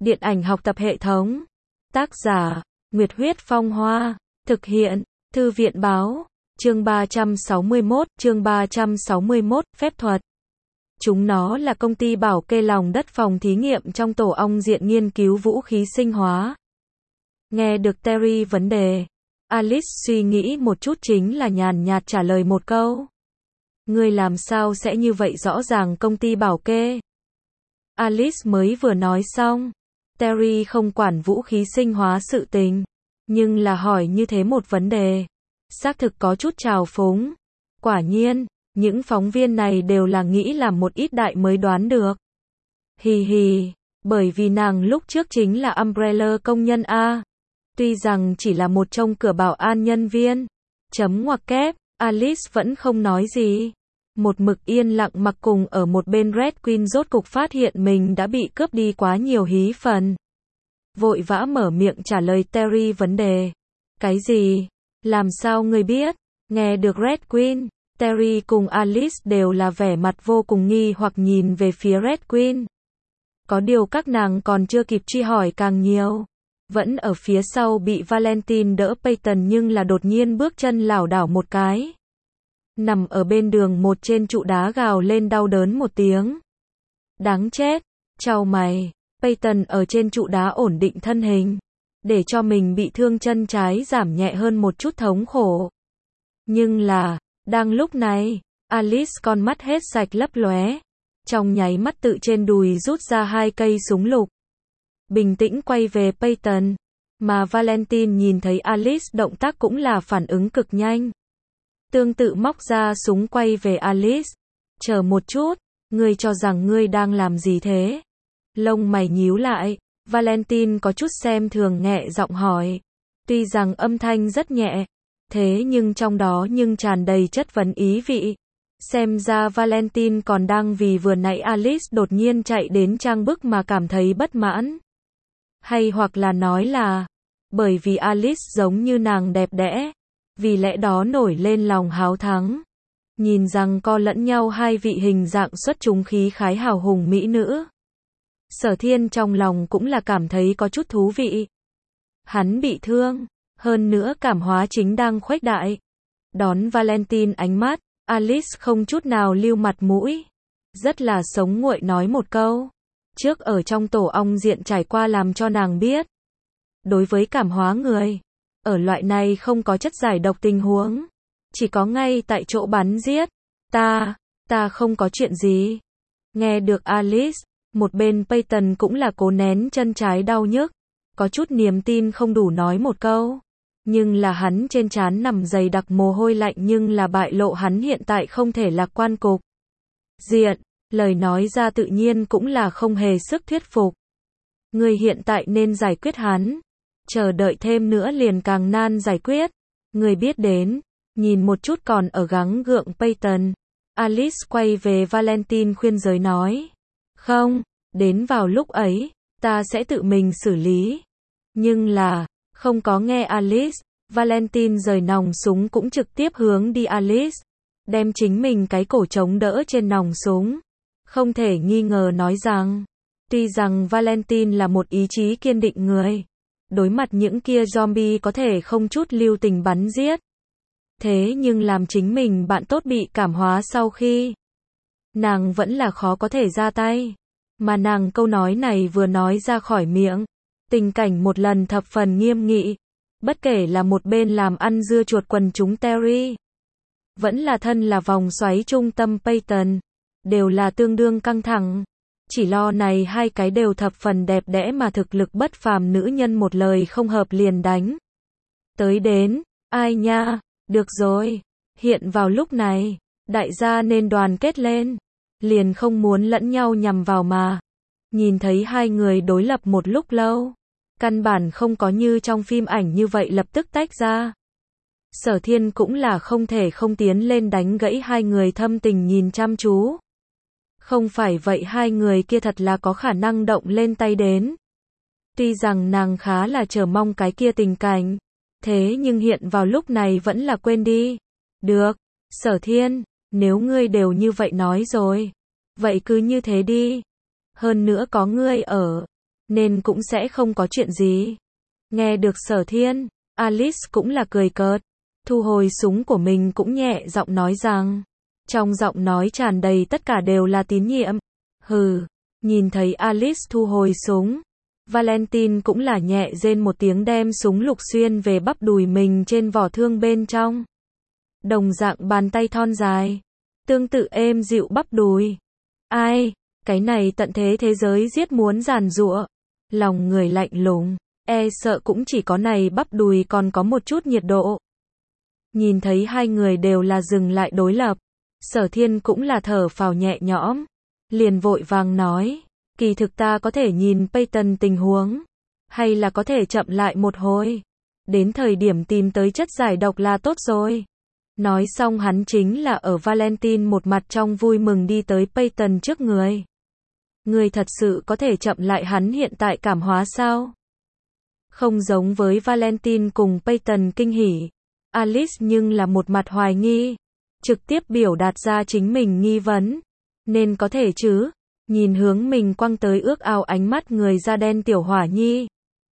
Điện ảnh học tập hệ thống. Tác giả, Nguyệt Huyết Phong Hoa. Thực hiện, Thư viện Báo. Chương 361, phép thuật. Chúng nó là công ty bảo kê lòng đất phòng thí nghiệm trong tổ ong diện nghiên cứu vũ khí sinh hóa. Nghe được Terry vấn đề, Alice suy nghĩ một chút chính là nhàn nhạt trả lời một câu. Ngươi làm sao sẽ như vậy, rõ ràng công ty bảo kê. Alice mới vừa nói xong, Terry không quản vũ khí sinh hóa sự tình, nhưng là hỏi như thế một vấn đề, xác thực có chút trào phúng. Quả nhiên, những phóng viên này đều là nghĩ làm một ít đại mới đoán được. Hì hì, bởi vì nàng lúc trước chính là Umbrella công nhân A. Tuy rằng chỉ là một trong cửa bảo an nhân viên. Chấm ngoặc kép, Alice vẫn không nói gì. Một mực yên lặng mặc cùng ở một bên Red Queen rốt cục phát hiện mình đã bị cướp đi quá nhiều hí phần. Vội vã mở miệng trả lời Terry vấn đề. Cái gì? Làm sao ngươi biết? Nghe được Red Queen, Terry cùng Alice đều là vẻ mặt vô cùng nghi hoặc nhìn về phía Red Queen. Có điều các nàng còn chưa kịp truy hỏi càng nhiều. Vẫn ở phía sau bị Valentine đỡ Peyton nhưng là đột nhiên bước chân lảo đảo một cái. Nằm ở bên đường một trên trụ đá gào lên đau đớn một tiếng. Đáng chết, chau mày, Peyton ở trên trụ đá ổn định thân hình, để cho mình bị thương chân trái giảm nhẹ hơn một chút thống khổ. Nhưng là, đang lúc này, Alice con mắt hết sạch lấp lóe, trong nháy mắt tự trên đùi rút ra 2 cây súng lục. Bình tĩnh quay về Peyton, mà Valentine nhìn thấy Alice động tác cũng là phản ứng cực nhanh. Tương tự móc ra súng quay về Alice. Chờ một chút, ngươi cho rằng ngươi đang làm gì thế? Lông mày nhíu lại, Valentine có chút xem thường nhẹ giọng hỏi. Tuy rằng âm thanh rất nhẹ, thế nhưng trong đó nhưng tràn đầy chất vấn ý vị. Xem ra Valentine còn đang vì vừa nãy Alice đột nhiên chạy đến trang bức mà cảm thấy bất mãn. Hay hoặc là nói là, bởi vì Alice giống như nàng đẹp đẽ, vì lẽ đó nổi lên lòng háo thắng. Nhìn rằng co lẫn nhau hai vị hình dạng xuất chúng khí khái hào hùng mỹ nữ. Sở Thiên trong lòng cũng là cảm thấy có chút thú vị. Hắn bị thương, hơn nữa cảm hóa chính đang khuếch đại. Đón Valentine ánh mắt, Alice không chút nào lưu mặt mũi. Rất là sống nguội nói một câu. Trước ở trong tổ ong diện trải qua làm cho nàng biết. Đối với cảm hóa người, ở loại này không có chất giải độc tình huống. Chỉ có ngay tại chỗ bắn giết. Ta không có chuyện gì. Nghe được Alice, một bên Peyton cũng là cố nén chân trái đau nhức. Có chút niềm tin không đủ nói một câu. Nhưng là hắn trên trán nằm dày đặc mồ hôi lạnh nhưng là bại lộ hắn hiện tại không thể lạc quan cục diện. Lời nói ra tự nhiên cũng là không hề sức thuyết phục. Người hiện tại nên giải quyết hắn. Chờ đợi thêm nữa liền càng nan giải quyết. Người biết đến. Nhìn một chút còn ở gắng gượng Peyton. Alice quay về Valentine khuyên giới nói. Không, đến vào lúc ấy, ta sẽ tự mình xử lý. Nhưng là, không có nghe Alice. Valentine rời nòng súng cũng trực tiếp hướng đi Alice. Đem chính mình cái cổ chống đỡ trên nòng súng. Không thể nghi ngờ nói rằng, tuy rằng Valentine là một ý chí kiên định người, đối mặt những kia zombie có thể không chút lưu tình bắn giết. Thế nhưng làm chính mình bạn tốt bị cảm hóa sau khi, nàng vẫn là khó có thể ra tay. Mà nàng câu nói này vừa nói ra khỏi miệng, tình cảnh một lần thập phần nghiêm nghị. Bất kể là một bên làm ăn dưa chuột quần chúng Terry, vẫn là thân là vòng xoáy trung tâm Peyton, đều là tương đương căng thẳng. Chỉ lo này hai cái đều thập phần đẹp đẽ mà thực lực bất phàm nữ nhân một lời không hợp liền đánh. Tới đến, ai nha, được rồi, hiện vào lúc này, đại gia nên đoàn kết lên, liền không muốn lẫn nhau nhằm vào mà. Nhìn thấy hai người đối lập một lúc lâu, căn bản không có như trong phim ảnh như vậy lập tức tách ra. Sở Thiên cũng là không thể không tiến lên đánh gãy hai người thâm tình nhìn chăm chú. Không phải vậy hai người kia thật là có khả năng động lên tay đến. Tuy rằng nàng khá là chờ mong cái kia tình cảnh, thế nhưng hiện vào lúc này vẫn là quên đi. Được, Sở Thiên, nếu ngươi đều như vậy nói rồi, vậy cứ như thế đi. Hơn nữa có ngươi ở, nên cũng sẽ không có chuyện gì. Nghe được Sở Thiên, Alice cũng là cười cợt, thu hồi súng của mình cũng nhẹ giọng nói rằng, trong giọng nói tràn đầy tất cả đều là tín nhiệm. Hừ, nhìn thấy Alice thu hồi súng, Valentine cũng là nhẹ rên một tiếng đem súng lục xuyên về bắp đùi mình trên vỏ thương bên trong. Đồng dạng bàn tay thon dài, tương tự êm dịu bắp đùi. Ai, cái này tận thế thế giới giết muốn giàn giụa, lòng người lạnh lùng, e sợ cũng chỉ có này bắp đùi còn có một chút nhiệt độ. Nhìn thấy hai người đều là dừng lại đối lập, Sở Thiên cũng là thở phào nhẹ nhõm, liền vội vàng nói, kỳ thực ta có thể nhìn Peyton tình huống, hay là có thể chậm lại một hồi, đến thời điểm tìm tới chất giải độc là tốt rồi. Nói xong hắn chính là ở Valentine một mặt trong vui mừng đi tới Peyton trước người. Người thật sự có thể chậm lại hắn hiện tại cảm hóa sao? Không giống với Valentine cùng Peyton kinh hỉ, Alice nhưng là một mặt hoài nghi, trực tiếp biểu đạt ra chính mình nghi vấn. Nên có thể chứ? Nhìn hướng mình quăng tới ước ao ánh mắt người da đen tiểu hỏa nhi.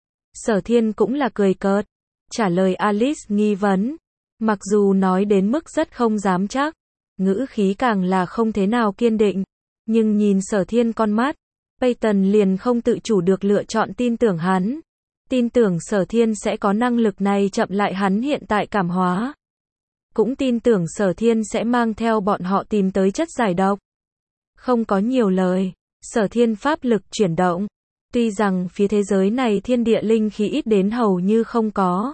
Sở Thiên cũng là cười cợt, trả lời Alice nghi vấn. Mặc dù nói đến mức rất không dám chắc, ngữ khí càng là không thế nào kiên định, nhưng nhìn Sở Thiên con mắt, Peyton liền không tự chủ được lựa chọn tin tưởng hắn. Tin tưởng Sở Thiên sẽ có năng lực này chậm lại hắn hiện tại cảm hóa. Cũng tin tưởng Sở Thiên sẽ mang theo bọn họ tìm tới chất giải độc. Không có nhiều lời, Sở Thiên pháp lực chuyển động. Tuy rằng phía thế giới này thiên địa linh khí ít đến hầu như không có.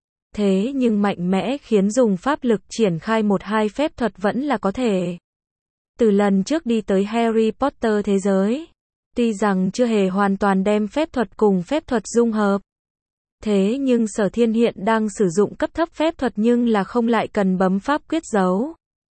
Thế nhưng mạnh mẽ khiến dùng pháp lực triển khai một hai phép thuật vẫn là có thể. Từ lần trước đi tới Harry Potter thế giới, tuy rằng chưa hề hoàn toàn đem phép thuật cùng phép thuật dung hợp. Thế nhưng Sở Thiên hiện đang sử dụng cấp thấp phép thuật nhưng là không lại cần bấm pháp quyết giấu.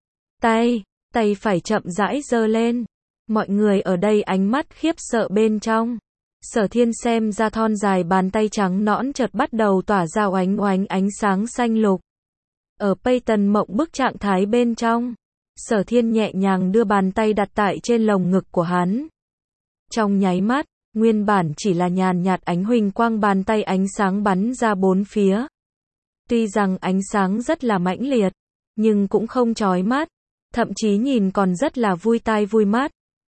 Tay phải chậm rãi giơ lên. Mọi người ở đây ánh mắt khiếp sợ bên trong. Sở Thiên xem ra thon dài bàn tay trắng nõn chợt bắt đầu tỏa ra oánh oánh ánh sáng xanh lục. Ở Peyton mộng bức trạng thái bên trong, Sở Thiên nhẹ nhàng đưa bàn tay đặt tại trên lồng ngực của hắn. Trong nháy mắt, nguyên bản chỉ là nhàn nhạt ánh huỳnh quang bàn tay ánh sáng bắn ra bốn phía. Tuy rằng ánh sáng rất là mãnh liệt, nhưng cũng không chói mắt, thậm chí nhìn còn rất là vui tai vui mắt.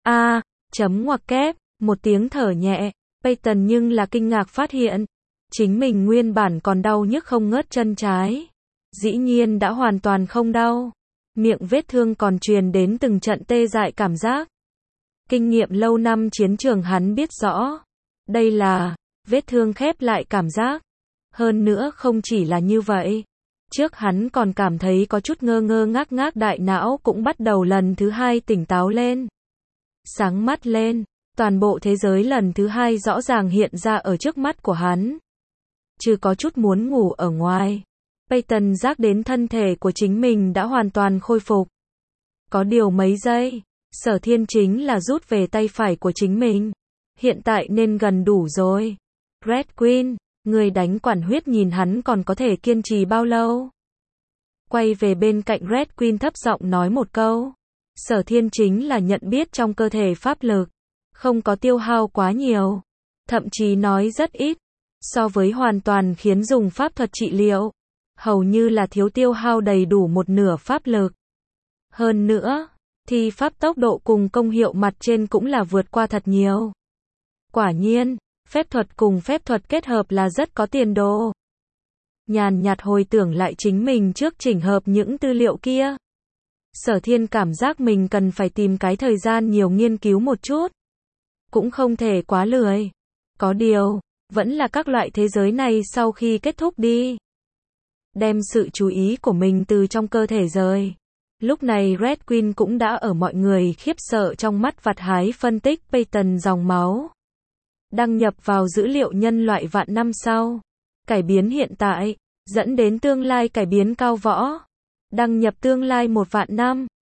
Chấm ngoặc kép, một tiếng thở nhẹ, Peyton nhưng là kinh ngạc phát hiện, chính mình nguyên bản còn đau nhức không ngớt chân trái. Dĩ nhiên đã hoàn toàn không đau, miệng vết thương còn truyền đến từng trận tê dại cảm giác. Kinh nghiệm lâu năm chiến trường hắn biết rõ, đây là vết thương khép lại cảm giác. Hơn nữa không chỉ là như vậy, trước hắn còn cảm thấy có chút ngơ ngơ ngác ngác, đại não cũng bắt đầu lần thứ hai tỉnh táo lên, sáng mắt lên, toàn bộ thế giới lần thứ hai rõ ràng hiện ra ở trước mắt của hắn. Chứ có chút muốn ngủ ở ngoài, Peyton giác đến thân thể của chính mình đã hoàn toàn khôi phục. Có điều mấy giây, Sở Thiên chính là rút về tay phải của chính mình. Hiện tại nên gần đủ rồi. Red Queen, người đánh quản huyết nhìn hắn còn có thể kiên trì bao lâu. Quay về bên cạnh Red Queen thấp giọng nói một câu. Sở Thiên chính là nhận biết trong cơ thể pháp lực không có tiêu hao quá nhiều, thậm chí nói rất ít, so với hoàn toàn khiến dùng pháp thuật trị liệu, hầu như là thiếu tiêu hao đầy đủ một nửa pháp lực. Hơn nữa, thì pháp tốc độ cùng công hiệu mặt trên cũng là vượt qua thật nhiều. Quả nhiên, phép thuật cùng phép thuật kết hợp là rất có tiền đồ. Nhàn nhạt hồi tưởng lại chính mình trước chỉnh hợp những tư liệu kia. Sở Thiên cảm giác mình cần phải tìm cái thời gian nhiều nghiên cứu một chút. Cũng không thể quá lười. Có điều, vẫn là các loại thế giới này sau khi kết thúc đi. Đem sự chú ý của mình từ trong cơ thể rời. Lúc này Red Queen cũng đã ở mọi người khiếp sợ trong mắt vặt hái phân tích Peyton dòng máu. Đăng nhập vào dữ liệu nhân loại vạn năm sau. Cải biến hiện tại, dẫn đến tương lai cải biến cao võ. Đăng nhập tương lai 1 vạn năm.